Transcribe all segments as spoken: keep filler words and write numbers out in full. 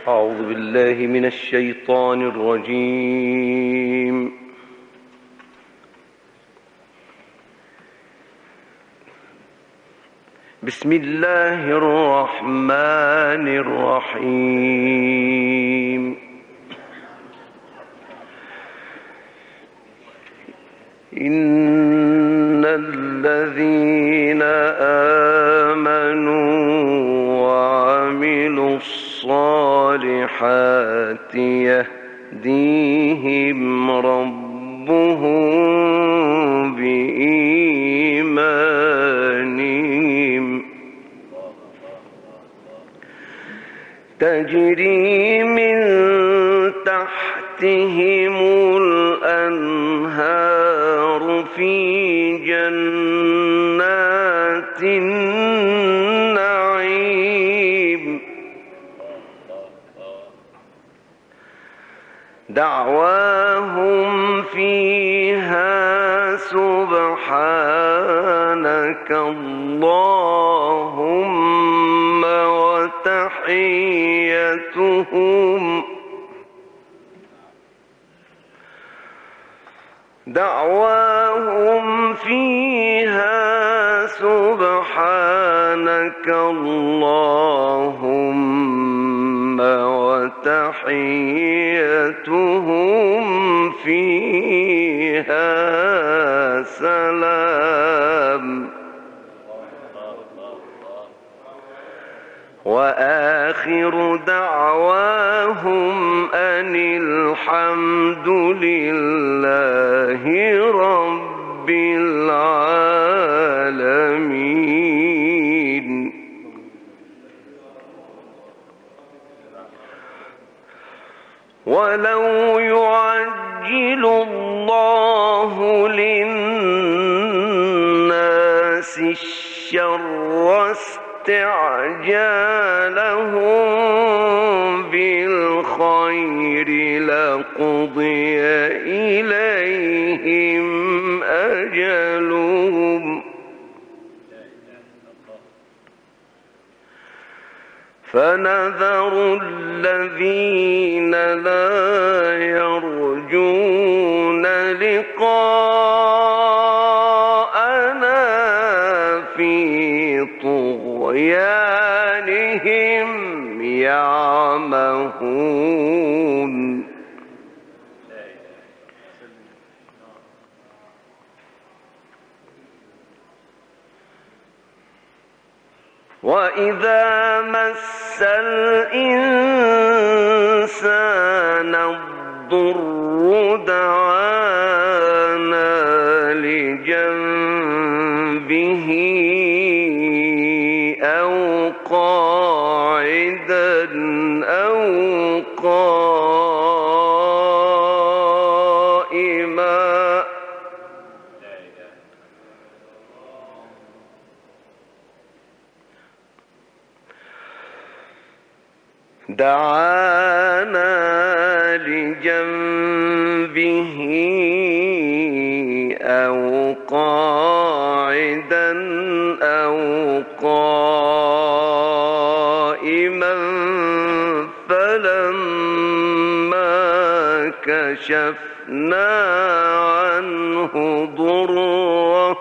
أعوذ بالله من الشيطان الرجيم. بسم الله الرحمن الرحيم. إن الذين آمنوا وعملوا الصالحات يهديهم ربهم بإيمانهم تجري من تحتهم الأنهار في جنات النعيم دعواهم فيها سبحانك اللهم وتحيتهم دعواهم فيها سبحانك اللهم وتحيتهم فيها سلام وآخر دعواهم أن الحمد لله رب العالمين. ولو يعجل الله للناس الشر استعجالهم بالخير لقضي إليهم أجلهم فنذر الذين لا يرجون لقاءنا في طغيانهم يعمهون وإذا مس الإنسان الضر دعانا لجنبه أو قاعدا أو قائما دعانا لجنبه أو قاعدا أو قائما فلما كشفنا عنه ضره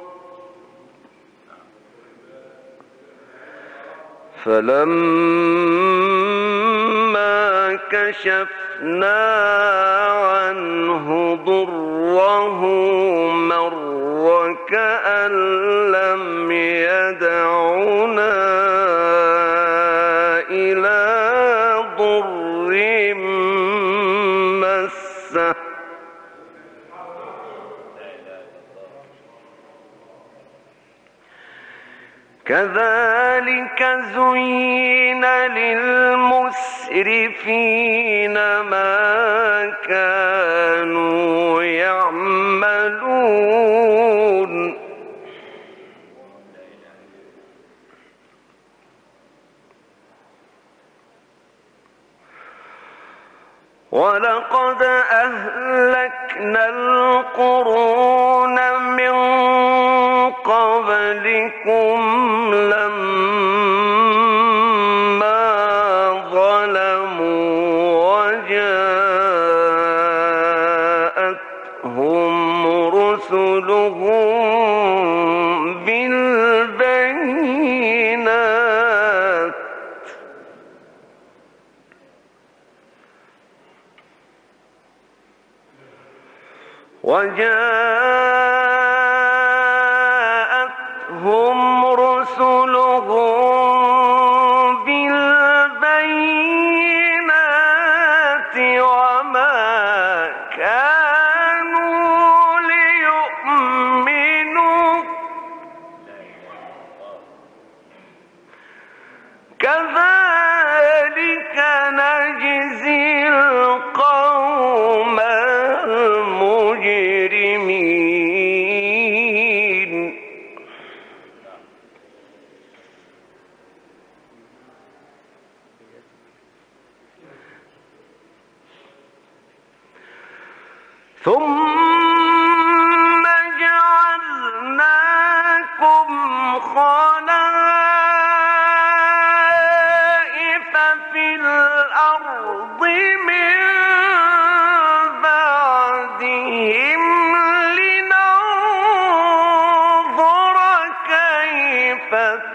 فلما كشفنا عنه ضره مر كأن لم يدعنا إلى ضر مسه كذلك زين للمسرفين ما كانوا يعملون ولقد أهلكنا القرون من قبلكم لما ظلموا وجاءتهم رسلهم بالبينات وما كانوا ليؤمنوا كذلك نجزي القوم المجرمين. ثم جعلناكم خلائف في الأرض من بعدهم لننظر كيف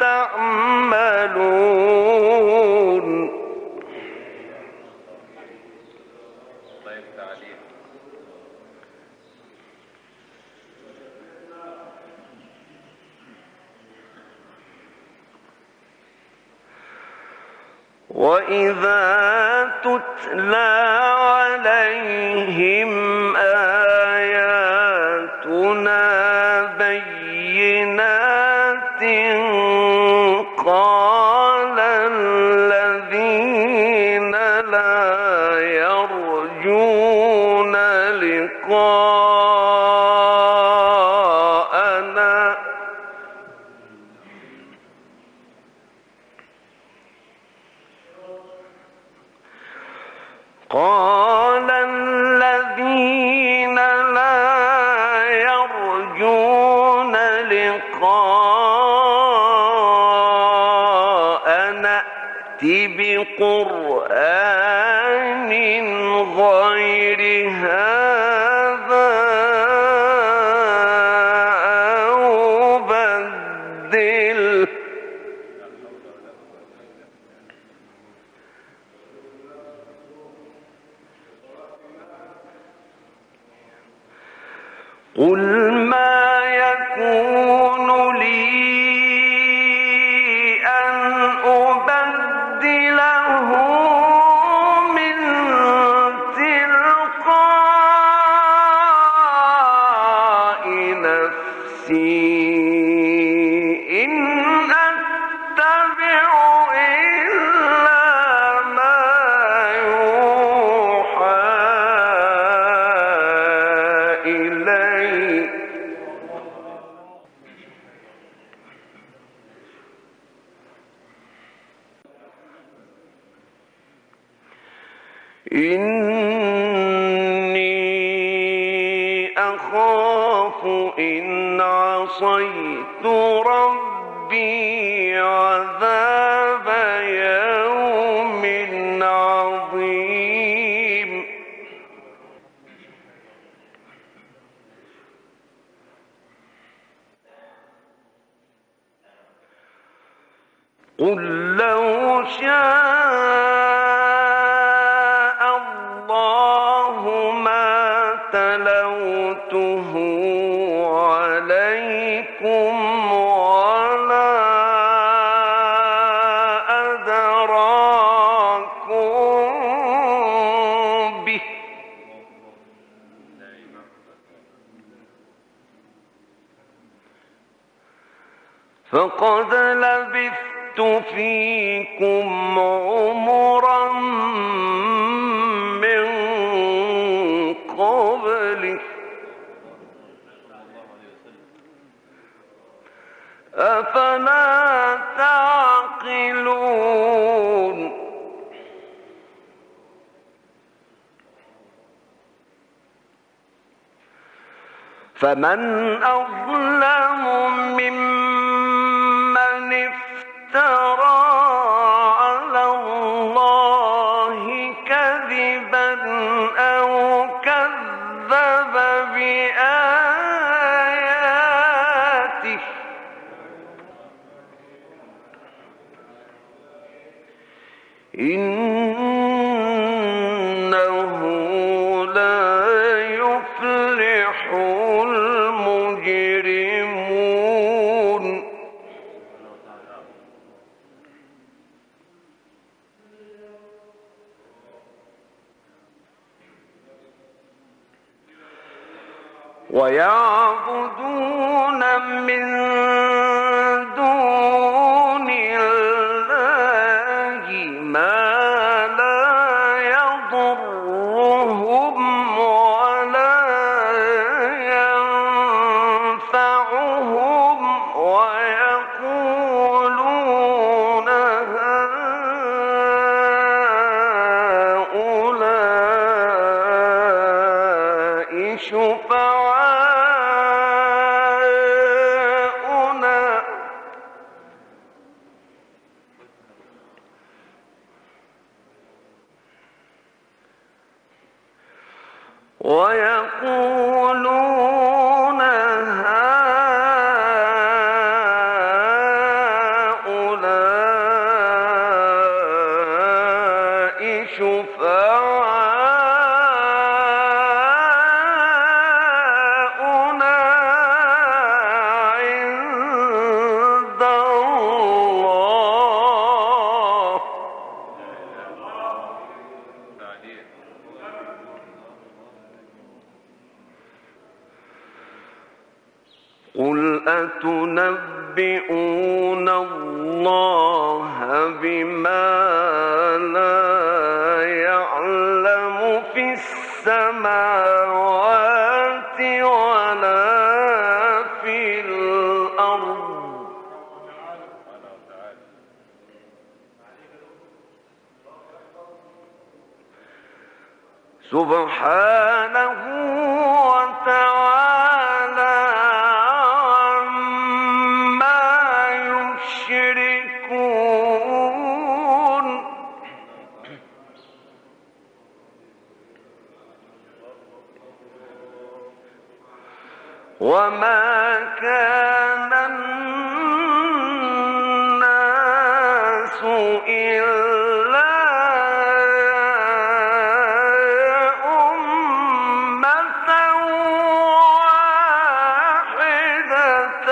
تعملون. وإذا تتلى عليهم آياتنا بينات قال الذين لا يرجون لقاءنا قال الذين لا يرجون لقاءنا ائت بقرآن غير هذا أو بدله قل ما يكون لي أن أبدله من تلقاء نفسي إن أتبع إلا ما يوحى إلي إني أخاف إن عصيت ربي عذاب يوم عظيم. قل لو شاء الله ما تلوته عليكم ولا أدراكم به فقد لبثت فيكم عمرا من قبله أفلا تعقلون. فمن أظلم ممن افترى على الله كذبا أو كذب بآياته إنه لا يفلح ويعبدون من دون الله ما لا يضرهم ولا ينفعهم ويقولون هؤلاء شفعاؤنا ويقولون هؤلاء شفعاؤنا عند الله قل أتنبئون الله بما لا يعلم في السماوات ولا في الأرض سبحانه وتعالى عما يشركون وما كان الناس إلا أمة واحدة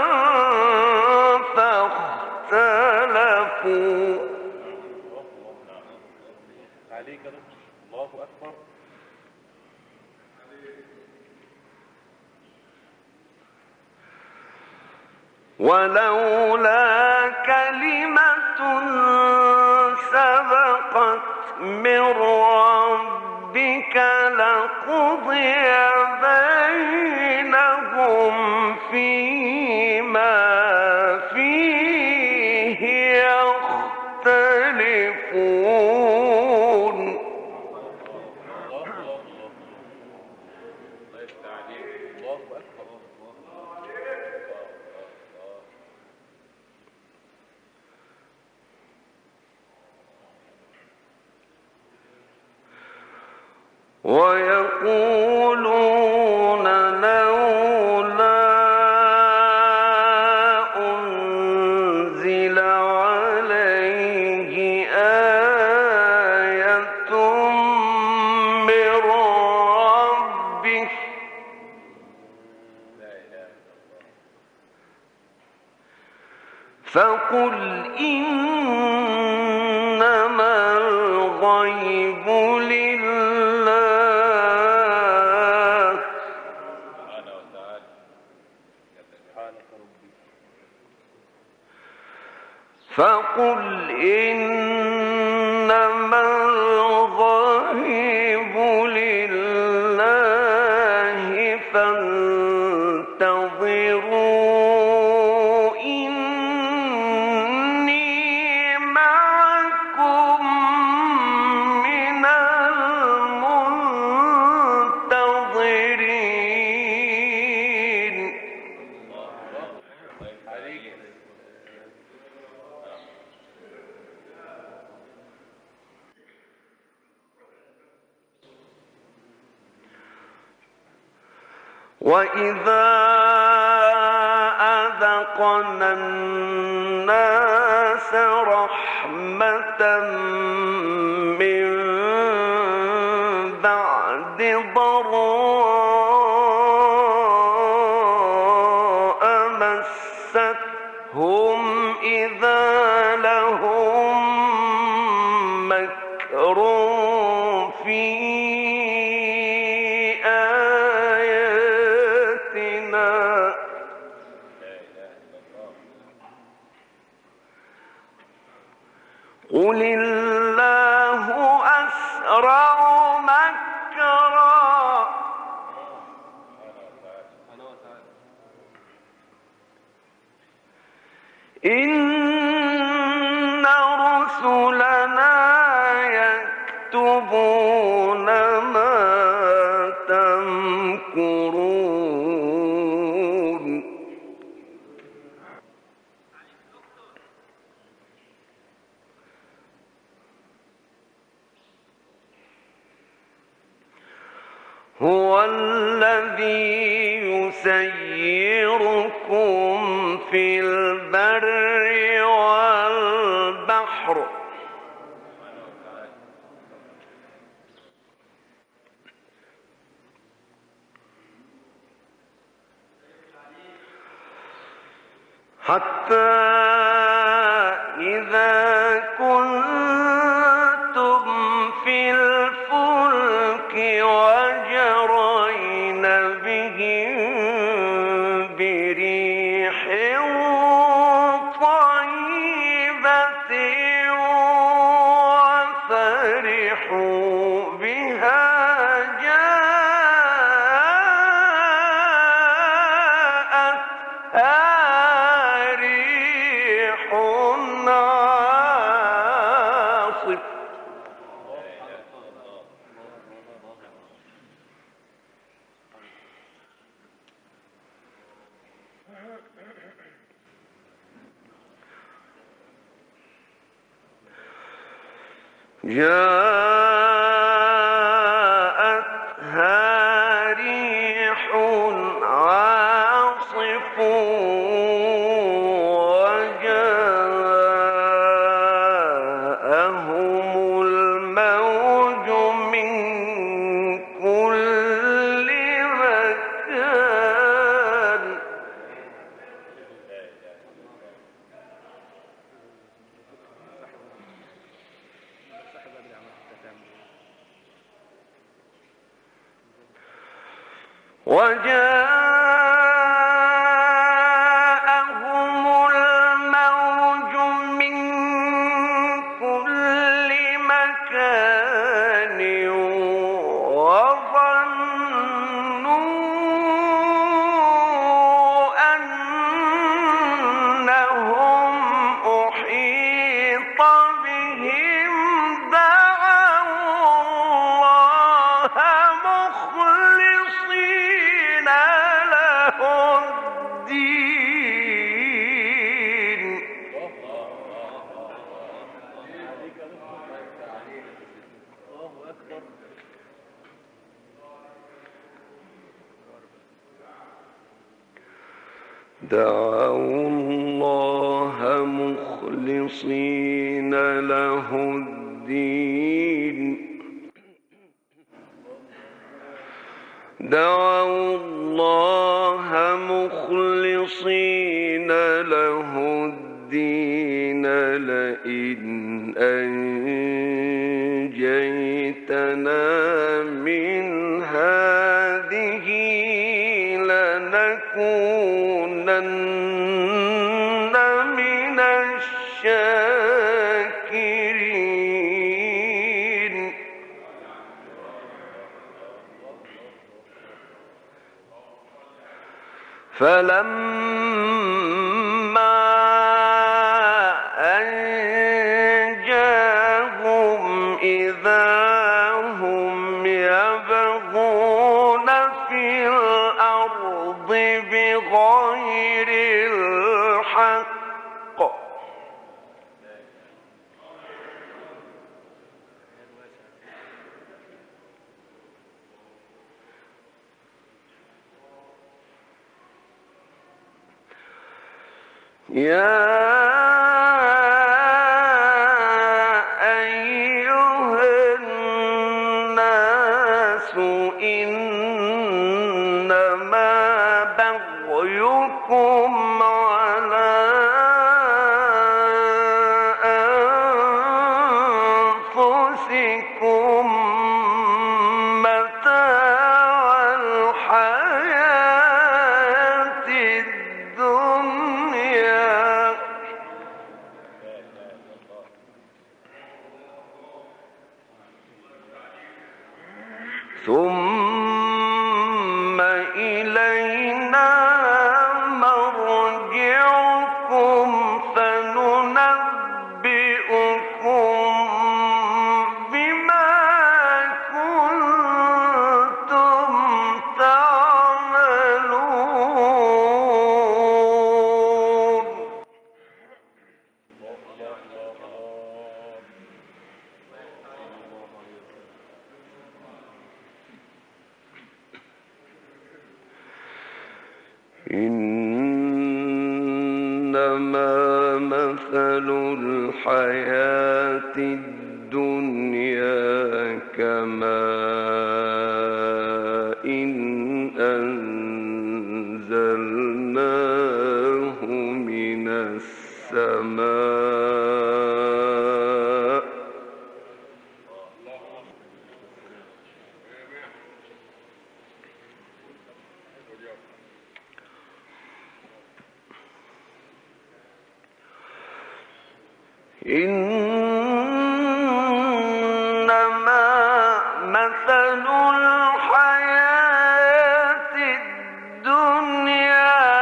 فاختلفوا عليك يا دكتور. الله أكبر. ولولا كلمة سبقت من ربك لقضي بينهم فيما فيه يختلفون الله الله الله. الله يفتح عليك. الله أكبر. ويقولون لولا أنزل عليه آية من ربه فقل إنما الغيب لله سبحانه وتعالى. سبحانك ربي. فقل إنما الغيب لله فانتظروا إني معكم من المنتظرين الله يفتح عليك. وإذا أذقنا الناس رحمة من بعد ضراء مستهم إذا لهم مكر في آياتنا ومكروا مكرا إن رسلنا يكتبون ما تمكرون هو الذي يسيركم في البر والبحر حتى إذا كنتم في الفلك وجرين بهم بريح طيبة وفرحوا بها جاءتها ريح عاصف جاءتها ريح عاصف وجاءهم الموج من كل مكان وجاءهم الموج من كل مكان وظنوا أنهم أحيط بهم دعوا الله مخلصين له الدين دعوا الله مخلصين له الدين دعوا الله مخلصين له الدين لئن أنجيتنا من هذه لنكونن من الشاكرين فلما أنجاهم إذا هم يبغون في الأرض بغير الحق يا أيها الناس إنما بغيكم على أنفسكم متاع الحياة الدنيا ثم إلينا مرجعكم فننبئكم بما كنتم تعملون. إنما مثل الحياة الدنيا كماء إن أنزلناه من السماء إنما مثل الحياة الدنيا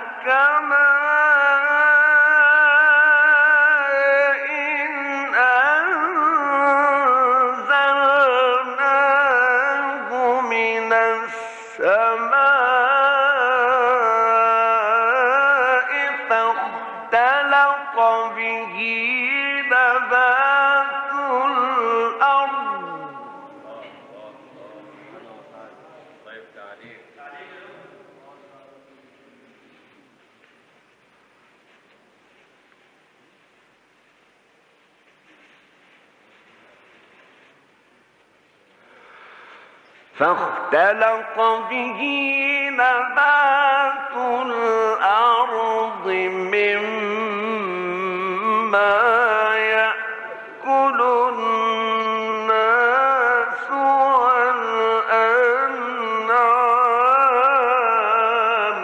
كماء إن أنزلناه من السماء فاختلط به نبات الأرض فاختلط به نبات الأرض مما يأكل الناس والأنعام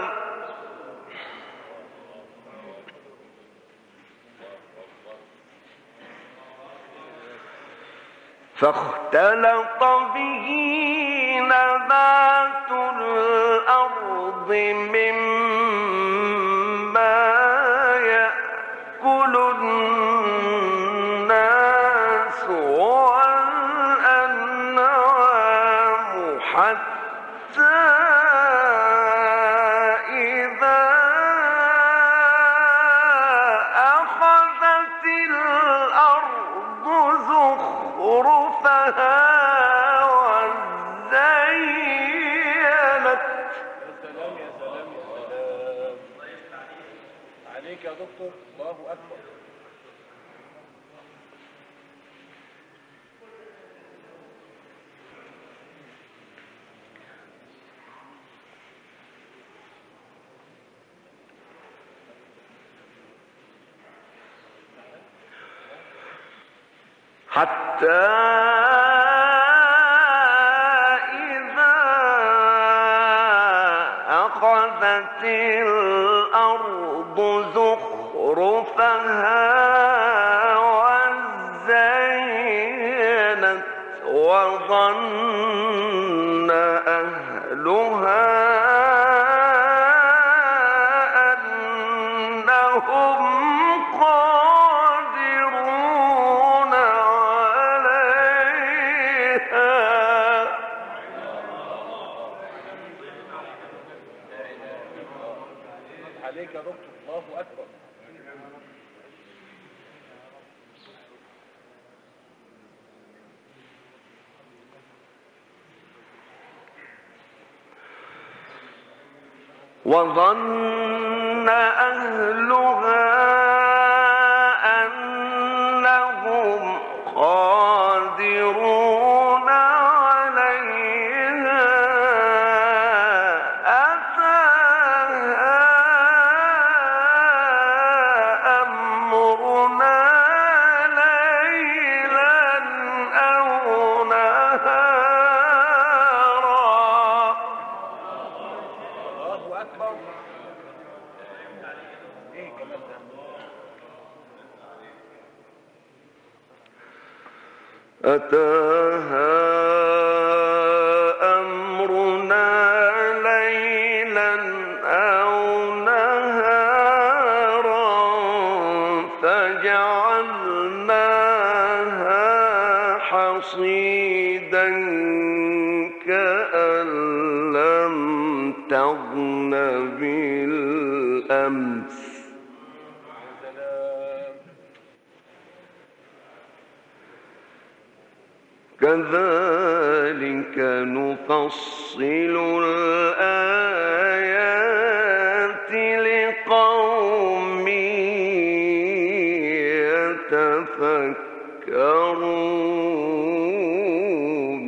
فاختلط به نبات الأرض مما يأكل الناس والأنعام حتى إذا أخذت الأرض زخرفها عليك يا دكتور. الله أكبر. حتى إذا أخذت الأرض زخرفها وزينت وظن أهلها أنهم قادرون عليها عليك يا دكتور. الله أكبر. وظن أهلها أنهم قادرون عليها أتاها أمرنا ليلا أو نهارا. الله أكبر. إيه كمان ده؟ أتاها حصيدا كأن لم تغن بالأمس كذلك نفصل الآيات لقوم يتفكرون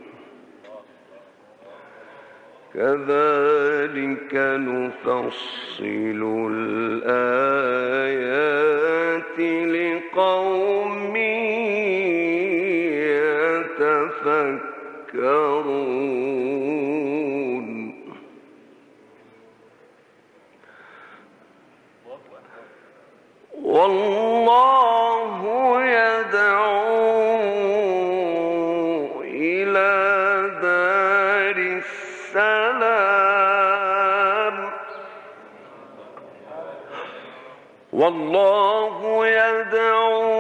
كذلك نفصل الآيات لقوم يتفكرون والله يدعو إلى دار السلام والله يدعو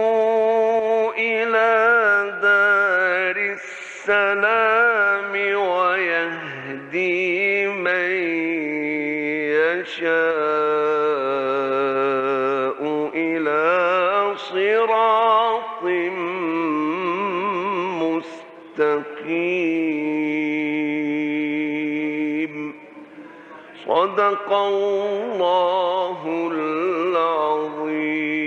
إلى دار السلام ويهدي من يشاء إلى صراط مستقيم صدق الله العظيم.